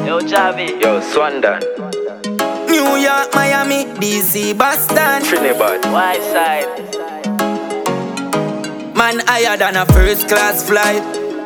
Yo, Javi. Yo, Swandon. New York, Miami, DC, Boston, Trinidad. White side. Man higher than a first class flight.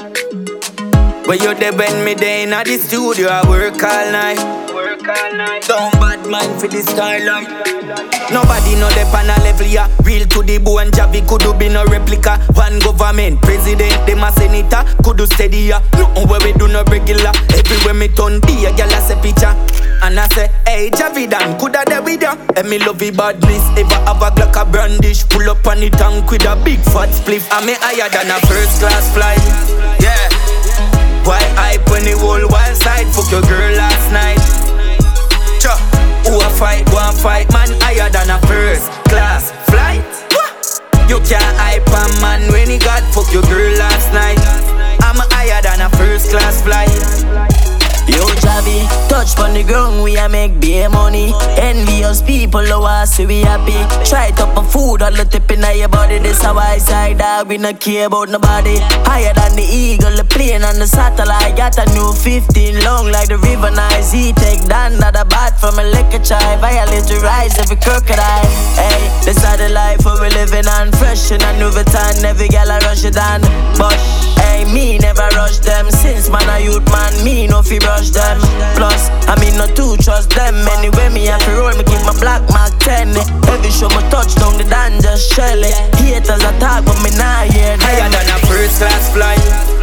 Where you there when me day in the studio, I work all night. Don't bad mind for the skyline. Nobody know the pan a level, yeah. Real to the bone, Javi could be no replica. One government, president, them a senator, could do steady, yeah. Nothing where we do no regular. Everywhere me turn, be a gal a say picture. And I say, hey Javi Dan, coulda there with ya? And me love the badness, ever have a Glock a brandish. Pull up on the tank with a big fat spliff. And me higher than a first class flight, yeah. Why hype when the whole wild side? Fuck your girl last night. Cha, who a fight, go and fight. Man higher than a first class flight. You can't hype a man when he got fuck your girl last night. I'm higher than a first class flight. Yo, Javi, touch on the ground, we a make beer money. Envious people, oh, I say we happy. Try it up on food, all the tip in your body. This a white side, dog, we not care about nobody. Higher than the eagle, the plane and the satellite. Got a new 15 long like the river Nice. He take down not a bat from a liquor chai. Violate the rise every crocodile. Hey, this is the life where we living on. Fresh in a new Vuitton, every gal I rush it on. But, hey, me never rush them. Since man a youth man, me no fi rush them. Plus, I mean not to trust them. Anyway, me have to roll, me keep my black mark 10. Every show me touch down the dan just shell it. Haters attack, but me nah hear them. Higher than a first class flight.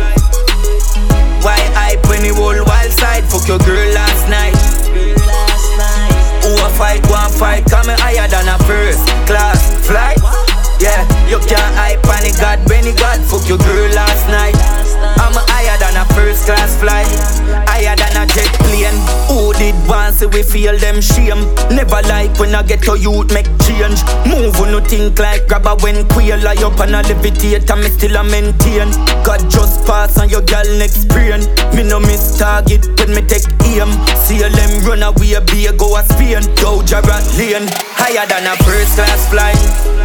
Why hype when the whole wild side? Fuck your girl last night. Who a fight, go and fight. Come higher than a first class flight. Yeah, you can't hype on the God when he got fuck your girl last night. I'm higher than a first class flight, higher than a jet plane. Who did once we feel them shame? Never like when I get to youth make change. Move on no think like grabber when queer. Lie up and I levitate and me still a maintain. God just pass on your gal next brain. Me no miss target when me take aim. See them run away, be a go a Spain. Go Jarrah Lane, higher than a first class flight.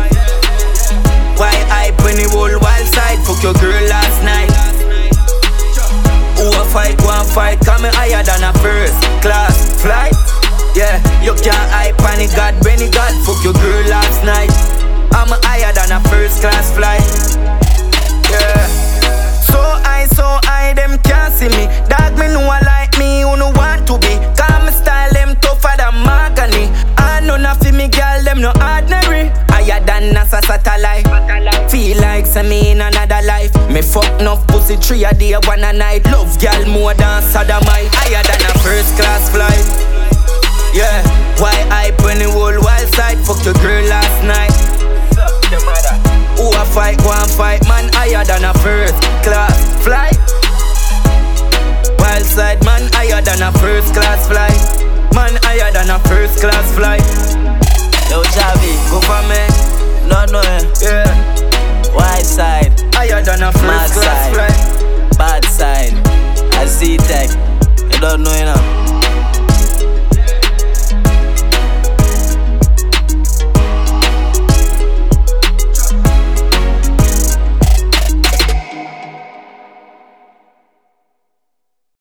Why hype when the whole wild side? Fuck your girl last night. Who a fight, go and fight. Come higher than a first class flight. Yeah, you can't hype on the God when he got fuck your girl last night. I'm higher than a first class flight. Yeah. So I, them can't see me. Dog me know I like me, who no want to be. Cause my style them tougher than mahogany. I know nothing me girl, them no ordinary. Higher than NASA satellite. Feel like some me in another life. Me fuck enough pussy 3 a day, 1 a night. Love girl more than sodomite. Higher than a first class flight. Yeah, why hype when the whole wild side? Fuck your girl last night. Who a fight, go and fight. Man higher than a first class flight. Wild side man higher than a first class flight. Man higher than a first class flight. Yo, Javi, Government, no, yeah. white side, Higher than a mad first class side, flight. bad side, I see tech. You don't know enough.